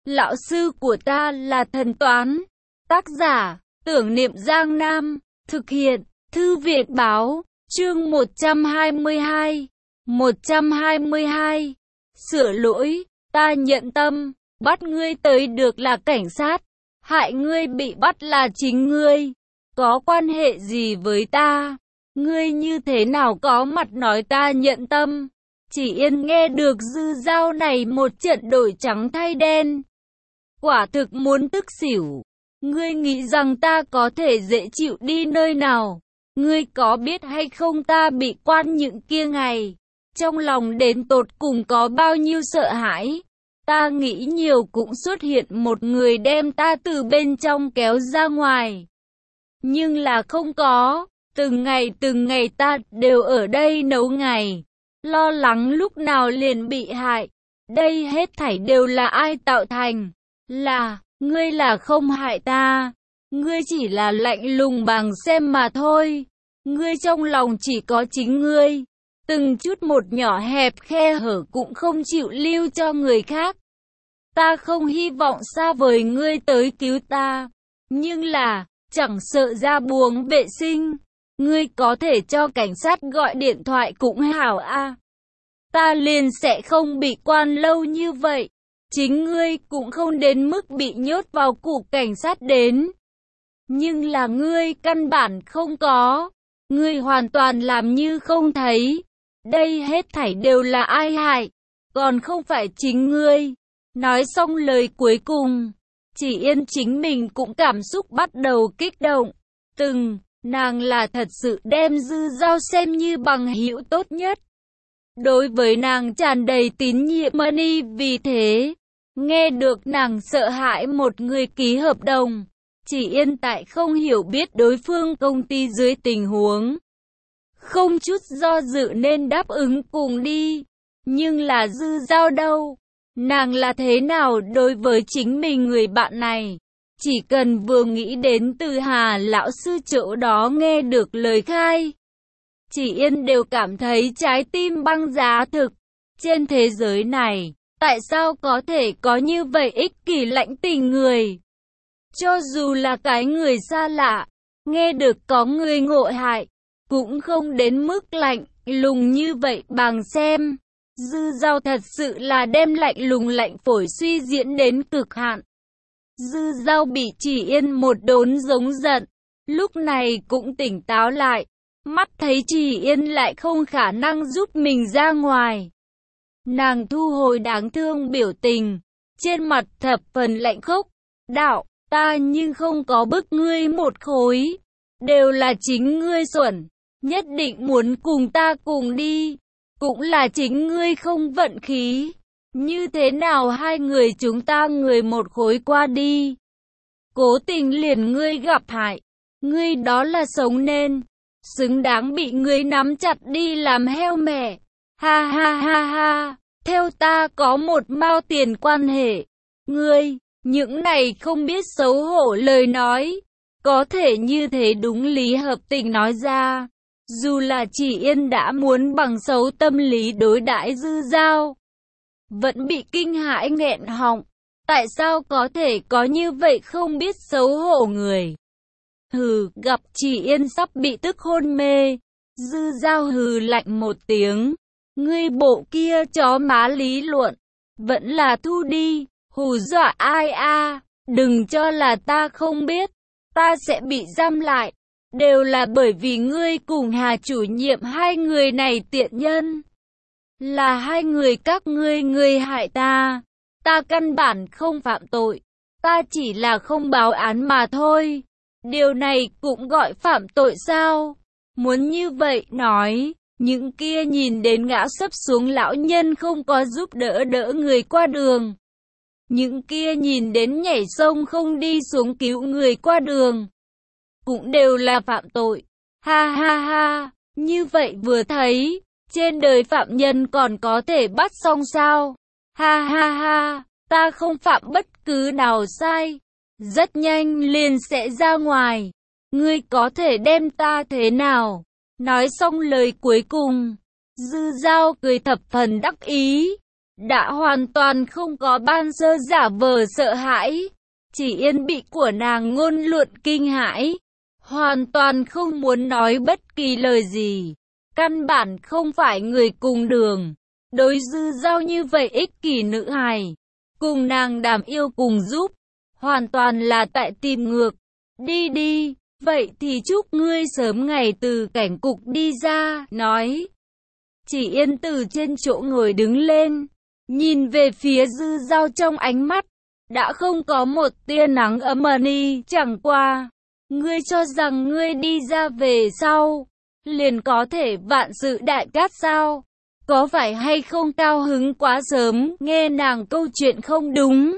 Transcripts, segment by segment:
Lão sư của ta là thần toán. Tác giả, Tưởng Niệm Giang Nam. Thực hiện, Thư viện báo. Chương 122. 122. Sửa lỗi, ta nhận tâm. Bắt ngươi tới được là cảnh sát. Hại ngươi bị bắt là chính ngươi. Có quan hệ gì với ta? Ngươi như thế nào có mặt nói ta nhận tâm? Chỉ Yên nghe được Dư Dao này một trận đổi trắng thay đen. Quả thực muốn tức xỉu. Ngươi nghĩ rằng ta có thể dễ chịu đi nơi nào? Ngươi có biết hay không ta bị quan những kia ngày? Trong lòng đến tột cùng có bao nhiêu sợ hãi? Ta nghĩ nhiều cũng xuất hiện một người đem ta từ bên trong kéo ra ngoài. Nhưng là không có. Từng ngày ta đều ở đây nấu ngày. Lo lắng lúc nào liền bị hại. Đây hết thảy đều là ai tạo thành? Là, ngươi là không hại ta. Ngươi chỉ là lạnh lùng bằng xem mà thôi. Ngươi trong lòng chỉ có chính ngươi. Từng chút một nhỏ hẹp khe hở cũng không chịu lưu cho người khác. Ta không hy vọng xa vời ngươi tới cứu ta. Nhưng là, chẳng sợ ra buồng vệ sinh. Ngươi có thể cho cảnh sát gọi điện thoại cũng hảo a. Ta liền sẽ không bị quan lâu như vậy. Chính ngươi cũng không đến mức bị nhốt vào cục cảnh sát đến. Nhưng là ngươi căn bản không có. Ngươi hoàn toàn làm như không thấy. Đây hết thảy đều là ai hại, còn không phải chính ngươi. Nói xong lời cuối cùng, Chỉ Yên chính mình cũng cảm xúc bắt đầu kích động. Nàng là thật sự đem Dư Dao xem như bằng hữu tốt nhất. Đối với nàng tràn đầy tín nhiệm Money, vì thế, nghe được nàng sợ hãi một người ký hợp đồng. Chỉ Yên tại không hiểu biết đối phương công ty dưới tình huống. Không chút do dự nên đáp ứng cùng đi. Nhưng là Dư Dao đâu? Nàng là thế nào đối với chính mình người bạn này? Chỉ cần vừa nghĩ đến từ Hà lão sư chỗ đó nghe được lời khai, Chỉ Yên đều cảm thấy trái tim băng giá thực. Trên thế giới này, tại sao có thể có như vậy ích kỷ lãnh tình người? Cho dù là cái người xa lạ, nghe được có người ngộ hại, cũng không đến mức lạnh lùng như vậy bằng xem. Dư Dao thật sự là đem lạnh lùng lạnh phổi suy diễn đến cực hạn. Dư Dao bị Chỉ Yên một đốn giống giận, lúc này cũng tỉnh táo lại, mắt thấy Chỉ Yên lại không khả năng giúp mình ra ngoài. Nàng thu hồi đáng thương biểu tình, trên mặt thập phần lạnh khốc, đạo, ta nhưng không có bức ngươi một khối, đều là chính ngươi xuẩn, nhất định muốn cùng ta cùng đi, cũng là chính ngươi không vận khí. Như thế nào hai người chúng ta người một khối qua đi? Cố tình liền ngươi gặp hại, ngươi đó là sống nên, xứng đáng bị ngươi nắm chặt đi làm heo mẹ. Ha ha ha ha, theo ta có một mao tiền quan hệ. Ngươi, những này không biết xấu hổ lời nói, có thể như thế đúng lý hợp tình nói ra. Dù là Chỉ Yên đã muốn bằng xấu tâm lý đối đãi Dư Dao, vẫn bị kinh hãi nghẹn họng. Tại sao có thể có như vậy không biết xấu hổ người? Hừ, gặp Chỉ Yên sắp bị tức hôn mê, Dư Dao hừ lạnh một tiếng. Ngươi bộ kia chó má lý luận, vẫn là thu đi, hù dọa ai a? Đừng cho là ta không biết, ta sẽ bị giam lại. Đều là bởi vì ngươi cùng Hà chủ nhiệm hai người này tiện nhân. Là hai người các ngươi hại ta. Ta căn bản không phạm tội. Ta chỉ là không báo án mà thôi. Điều này cũng gọi phạm tội sao? Muốn như vậy nói, những kia nhìn đến ngã sấp xuống lão nhân không có giúp đỡ người qua đường. Những kia nhìn đến nhảy sông không đi xuống cứu người qua đường, cũng đều là phạm tội. Ha ha ha, như vậy vừa thấy, trên đời phạm nhân còn có thể bắt xong sao? Ha ha ha, ta không phạm bất cứ nào sai, rất nhanh liền sẽ ra ngoài. Ngươi có thể đem ta thế nào? Nói xong lời cuối cùng, Dư Dao cười thập phần đắc ý, đã hoàn toàn không có ban sơ giả vờ sợ hãi. Chỉ Yên bị của nàng ngôn luận kinh hãi, hoàn toàn không muốn nói bất kỳ lời gì. Căn bản không phải người cùng đường. Đối Dư Dao như vậy ích kỷ nữ hài, cùng nàng đàm yêu cùng giúp, hoàn toàn là tại tìm ngược. Đi đi, vậy thì chúc ngươi sớm ngày từ cảnh cục đi ra, nói. Chỉ Yên từ trên chỗ ngồi đứng lên, nhìn về phía Dư Dao trong ánh mắt, đã không có một tia nắng ấm ni, chẳng qua. Ngươi cho rằng ngươi đi ra về sau, liền có thể vạn sự đại cát sao? Có phải hay không cao hứng quá sớm, nghe nàng câu chuyện không đúng?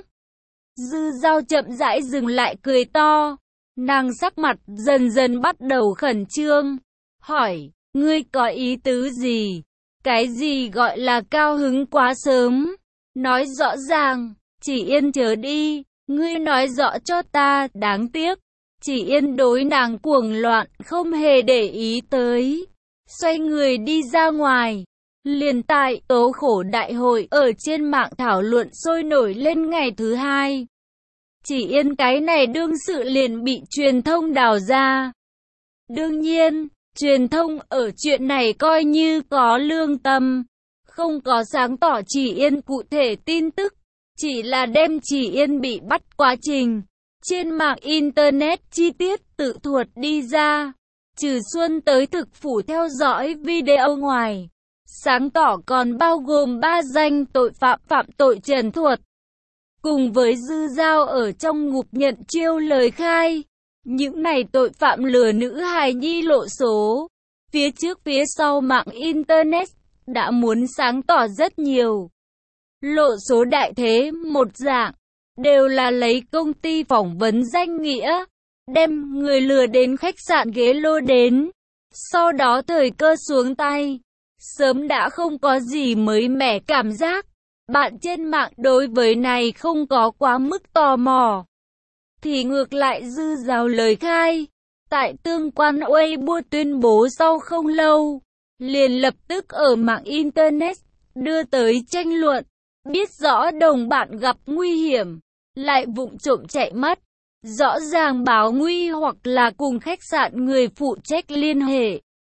Dư Dao chậm rãi dừng lại cười to, nàng sắc mặt dần dần bắt đầu khẩn trương, hỏi, ngươi có ý tứ gì? Cái gì gọi là cao hứng quá sớm? Nói rõ ràng, Chỉ Yên chớ đi, ngươi nói rõ cho ta, đáng tiếc. Chỉ Yên đối nàng cuồng loạn, không hề để ý tới. Xoay người đi ra ngoài. Liền tại tố khổ đại hội ở trên mạng thảo luận sôi nổi lên ngày thứ hai. Chỉ Yên cái này đương sự liền bị truyền thông đào ra. Đương nhiên, truyền thông ở chuyện này coi như có lương tâm, không có sáng tỏ Chỉ Yên cụ thể tin tức, chỉ là đem Chỉ Yên bị bắt quá trình trên mạng internet chi tiết tự thuật đi ra. Trừ Xuân tới thực phủ theo dõi video ngoài, sáng tỏ còn bao gồm 3 danh tội phạm phạm tội trần thuật, cùng với Dư Dao ở trong ngục nhận chiêu lời khai. Những này tội phạm lừa nữ hài nhi lộ số, phía trước phía sau mạng internet đã muốn sáng tỏ rất nhiều. Lộ số đại thế một dạng, đều là lấy công ty phỏng vấn danh nghĩa, đem người lừa đến khách sạn ghế lô đến, sau đó thời cơ xuống tay. Sớm đã không có gì mới mẻ cảm giác. Bạn trên mạng đối với này không có quá mức tò mò. Thì ngược lại Dư Dao lời khai, tại tương quan Weibo tuyên bố sau không lâu, liền lập tức ở mạng internet đưa tới tranh luận. Biết rõ đồng bạn gặp nguy hiểm, lại vụng trộm chạy mất. Rõ ràng báo nguy hoặc là cùng khách sạn người phụ trách liên hệ,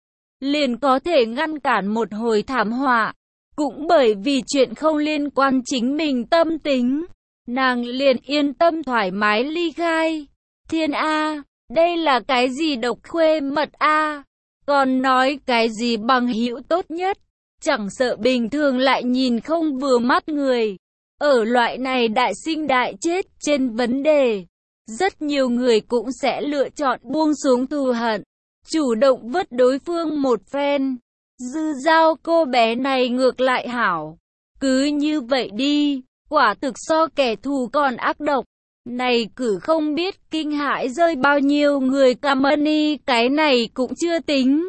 liền có thể ngăn cản một hồi thảm họa. Cũng bởi vì chuyện không liên quan chính mình tâm tính, nàng liền yên tâm thoải mái ly khai. Thiên A, đây là cái gì độc khuê mật A? Còn nói cái gì bằng hữu tốt nhất? Chẳng sợ bình thường lại nhìn không vừa mắt người. Ở loại này đại sinh đại chết trên vấn đề, rất nhiều người cũng sẽ lựa chọn buông xuống thù hận, chủ động vớt đối phương một phen. Dư Dao cô bé này ngược lại hảo. Cứ như vậy đi, quả thực so kẻ thù còn ác độc. Này cử không biết kinh hãi rơi bao nhiêu người Kamani, cái này cũng chưa tính.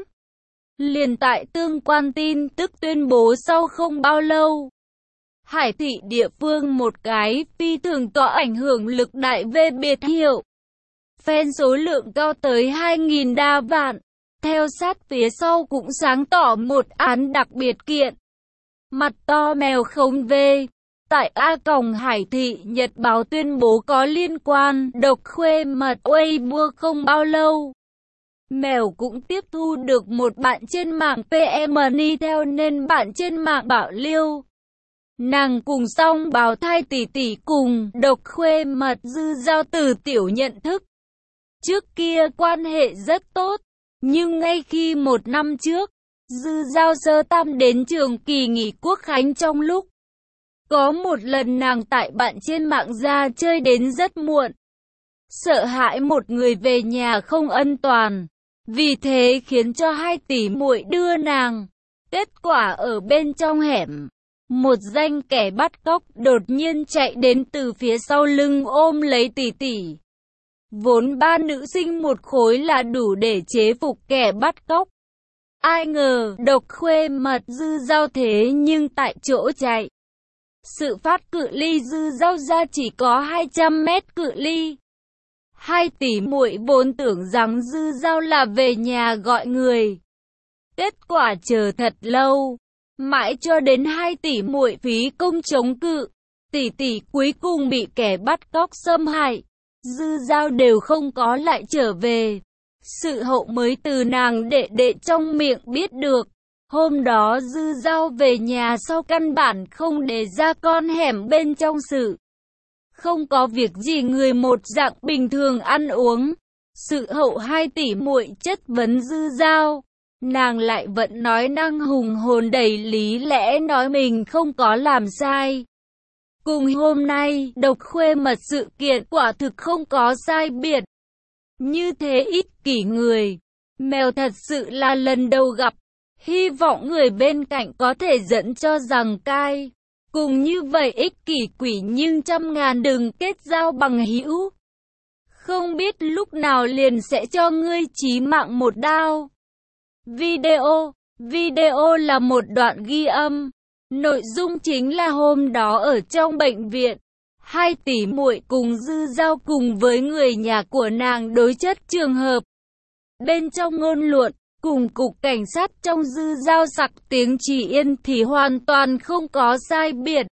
Liền tại tương quan tin tức tuyên bố sau không bao lâu, Hải thị địa phương một cái phi thường có ảnh hưởng lực đại về biệt hiệu, fan số lượng cao tới 2.000 đa vạn. Theo sát phía sau cũng sáng tỏ một án đặc biệt kiện. Mặt to mèo không về. Tại Hải thị Nhật báo tuyên bố có liên quan độc khuê mật Weibo không bao lâu. Mèo cũng tiếp thu được một bạn trên mạng PMN theo nên bạn trên mạng bảo liêu. Nàng cùng song bào thai tỷ tỷ cùng độc khuê mật Dư Dao từ tiểu nhận thức. Trước kia quan hệ rất tốt. Nhưng ngay khi 1 năm trước, Dư Dao sơ tam đến trường kỳ nghỉ quốc khánh trong lúc, có một lần nàng tại bạn trên mạng ra chơi đến rất muộn. Sợ hãi một người về nhà không an toàn, vì thế khiến cho 2 tỷ muội đưa nàng. Kết quả ở bên trong hẻm, một danh kẻ bắt cóc đột nhiên chạy đến từ phía sau lưng ôm lấy tỷ tỷ. Vốn 3 nữ sinh một khối là đủ để chế phục kẻ bắt cóc. Ai ngờ độc khuê mật Dư Dao thế nhưng tại chỗ chạy. Sự phát cự ly Dư Dao ra chỉ có 200 mét cự ly. 2 tỷ muội vốn tưởng rằng Dư Dao là về nhà gọi người. Kết quả chờ thật lâu, Mãi cho đến 2 tỷ muội phí công chống cự, tỷ tỷ cuối cùng bị kẻ bắt cóc xâm hại, Dư Dao đều không có lại trở về. Sự hậu mới từ nàng đệ đệ trong miệng biết được. Hôm đó Dư Dao về nhà sau căn bản không để ra con hẻm bên trong sự. Không có việc gì người một dạng bình thường ăn uống. Sự hậu 2 tỷ muội chất vấn Dư Dao. Nàng lại vẫn nói năng hùng hồn đầy lý lẽ nói mình không có làm sai. Cùng hôm nay, Độc Khuê Mật sự kiện quả thực không có sai biệt. Như thế ích kỷ người, mèo thật sự là lần đầu gặp. Hy vọng người bên cạnh có thể dẫn cho rằng cai. Cùng như vậy ích kỷ quỷ nhưng trăm ngàn đừng kết giao bằng hữu. Không biết lúc nào liền sẽ cho ngươi chí mạng một đao. Video là một đoạn ghi âm. Nội dung chính là hôm đó ở trong bệnh viện, 2 tỷ muội cùng Dư Dao cùng với người nhà của nàng đối chất trường hợp. Bên trong ngôn luận, cùng cục cảnh sát trong Dư Dao sặc tiếng chỉ yên thì hoàn toàn không có sai biệt.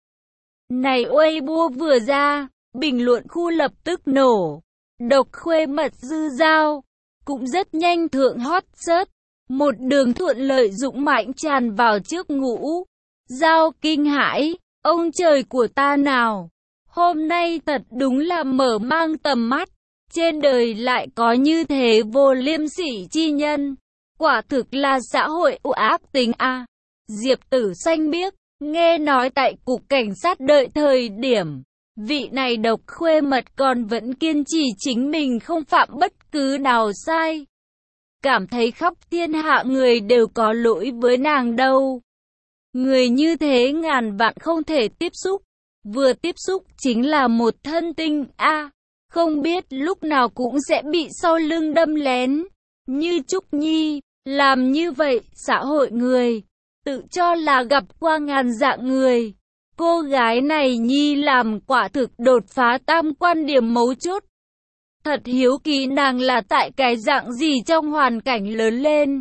Này Weibo vừa ra, bình luận khu lập tức nổ. Độc Khuê Mật Dư Dao cũng rất nhanh thượng hot search. Một đường thuận lợi dũng mãnh tràn vào trước ngũ. Dao kinh hãi, ông trời của ta nào. Hôm nay thật đúng là mở mang tầm mắt. Trên đời lại có như thế vô liêm sỉ chi nhân. Quả thực là xã hội ác tính a. Diệp Tử xanh biếc, nghe nói tại cục cảnh sát đợi thời điểm. Vị này Độc Khuê Mật còn vẫn kiên trì chính mình không phạm bất cứ nào sai. Cảm thấy khắp thiên hạ người đều có lỗi với nàng đâu. Người như thế ngàn vạn không thể tiếp xúc. Vừa tiếp xúc chính là một thân tinh a. Không biết lúc nào cũng sẽ bị sau lưng đâm lén. Như Trúc Nhi, làm như vậy, xã hội người, tự cho là gặp qua ngàn dạng người. Cô gái này Nhi làm quả thực đột phá tam quan điểm mấu chốt. Thật hiếu kỳ nàng là tại cái dạng gì trong hoàn cảnh lớn lên.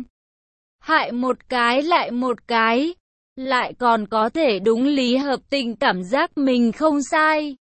Hại một cái lại một cái, lại còn có thể đúng lý hợp tình cảm giác mình không sai.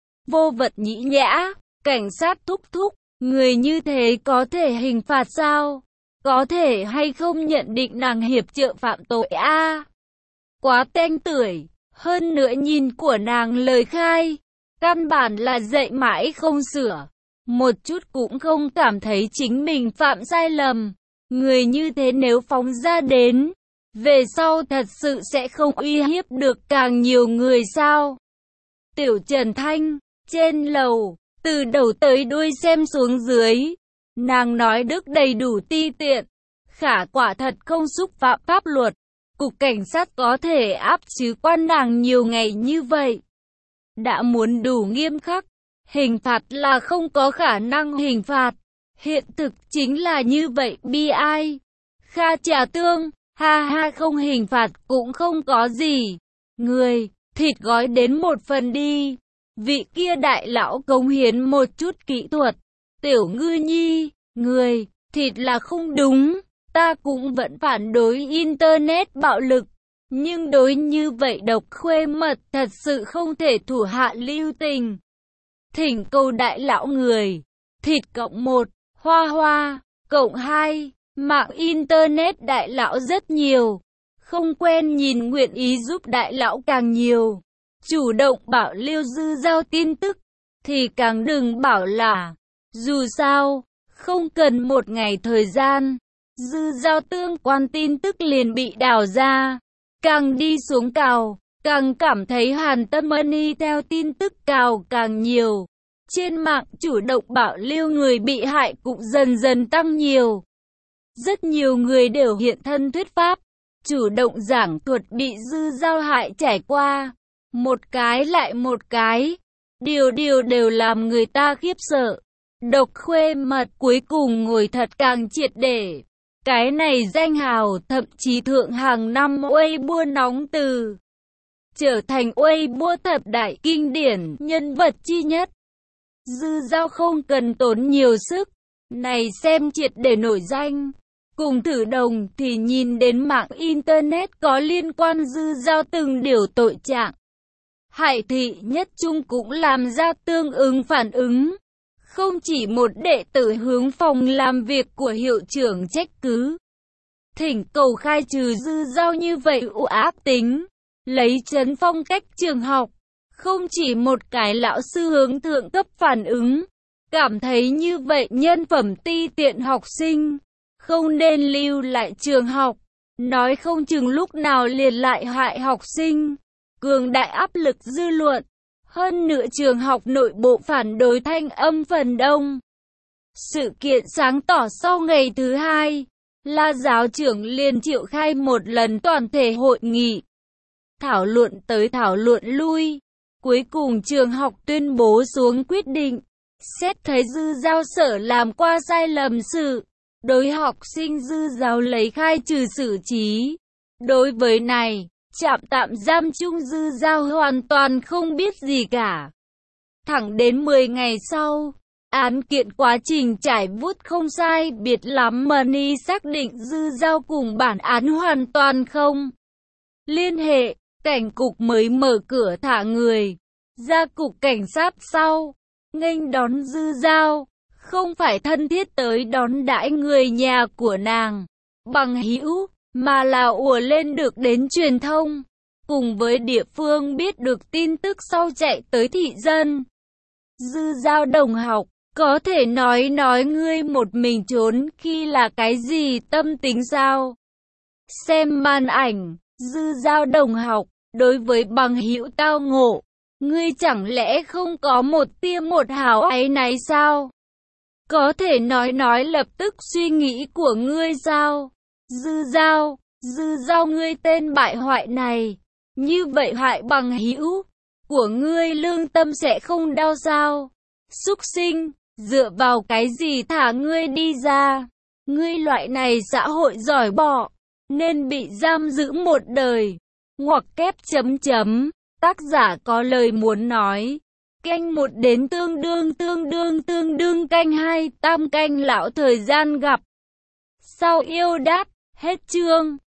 Vô vật nhĩ nhã, cảnh sát thúc thúc, người như thế có thể hình phạt sao? Có thể hay không nhận định nàng hiệp trợ phạm tội a? Quá tanh tưởi, hơn nữa nhìn của nàng lời khai, căn bản là dạy mãi không sửa. Một chút cũng không cảm thấy chính mình phạm sai lầm. Người như thế nếu phóng ra đến, về sau thật sự sẽ không uy hiếp được càng nhiều người sao? Tiểu Trần Thanh, trên lầu, từ đầu tới đuôi xem xuống dưới. Nàng nói đức đầy đủ ti tiện. Khả quả thật không xúc phạm pháp luật. Cục cảnh sát có thể áp chứ quan nàng nhiều ngày như vậy. Đã muốn đủ nghiêm khắc. Hình phạt là không có khả năng hình phạt. Hiện thực chính là như vậy bi ai. Kha Trà Tương, ha ha không hình phạt cũng không có gì. Người, thịt gói đến một phần đi. Vị kia đại lão cống hiến một chút kỹ thuật. Tiểu Ngư Nhi, người, thịt là không đúng. Ta cũng vẫn phản đối Internet bạo lực. Nhưng đối như vậy Độc Khuê Mật thật sự không thể thủ hạ lưu tình. Thỉnh cầu đại lão người, thịt cộng 1, hoa hoa, cộng 2, mạng Internet đại lão rất nhiều. Không quen nhìn nguyện ý giúp đại lão càng nhiều. Chủ động bảo lưu Dư Dao tin tức, thì càng đừng bảo là. Dù sao, không cần một ngày thời gian, Dư Dao tương quan tin tức liền bị đào ra. Càng đi xuống cào, càng cảm thấy Hàn Tâm Money theo tin tức cào càng nhiều. Trên mạng chủ động bảo lưu người bị hại cũng dần dần tăng nhiều. Rất nhiều người đều hiện thân thuyết pháp, chủ động giảng thuật bị Dư Dao hại trải qua. Một cái lại một cái, điều đều làm người ta khiếp sợ. Độc Khuê Mật cuối cùng ngồi thật càng triệt để. Cái này danh hào thậm chí thượng hàng năm Weibo nóng từ. Trở thành Weibo thập đại kinh điển nhân vật chi nhất. Dư Dao không cần tốn nhiều sức. Này xem triệt để nổi danh. Cùng thử đồng thì nhìn đến mạng Internet có liên quan Dư Dao từng điều tội trạng. Hải Thị Nhất Trung cũng làm ra tương ứng phản ứng. Không chỉ một đệ tử hướng phòng làm việc của hiệu trưởng trách cứ, thỉnh cầu khai trừ Dư Dao như vậy u ác tính, lấy trấn phong cách trường học. Không chỉ một cái lão sư hướng thượng cấp phản ứng, cảm thấy như vậy nhân phẩm ti tiện học sinh, không nên lưu lại trường học, nói không chừng lúc nào liền lại hại học sinh, cường đại áp lực dư luận. Hơn nữa trường học nội bộ phản đối thanh âm phần đông. Sự kiện sáng tỏ sau ngày thứ hai, là giáo trưởng liền triệu khai một lần toàn thể hội nghị. Thảo luận tới thảo luận lui. Cuối cùng trường học tuyên bố xuống quyết định. Xét thấy Dư Dao sở làm qua sai lầm sự. Đối học sinh Dư Dao lấy khai trừ xử trí. Đối với này, trạm tạm giam chung Dư Dao hoàn toàn không biết gì cả. Thẳng đến 10 ngày sau, án kiện quá trình trải vuốt không sai biệt lắm Money xác định Dư Dao cùng bản án hoàn toàn không liên hệ, cảnh cục mới mở cửa thả người ra cục cảnh sát sau, nghênh đón Dư Dao, không phải thân thiết tới đón đãi người nhà của nàng, bằng hữu, mà là ùa lên được đến truyền thông, cùng với địa phương biết được tin tức sau chạy tới thị dân. Dư Dao đồng học, có thể nói ngươi một mình trốn khi là cái gì tâm tính sao? Xem màn ảnh, Dư Dao đồng học, đối với bằng hữu tao ngộ, ngươi chẳng lẽ không có một tia một hào áy náy sao? Có thể nói lập tức suy nghĩ của ngươi sao? Dư Dao ngươi tên bại hoại này, như vậy hại bằng hữu của ngươi lương tâm sẽ không đau sao? Súc sinh, dựa vào cái gì thả ngươi đi ra? Ngươi loại này xã hội giỏi bỏ, nên bị giam giữ một đời. Ngoặc kép chấm chấm, tác giả có lời muốn nói. Canh 1 đến tương đương canh 2, tam canh lão thời gian gặp. Sau yêu đát, hết chương.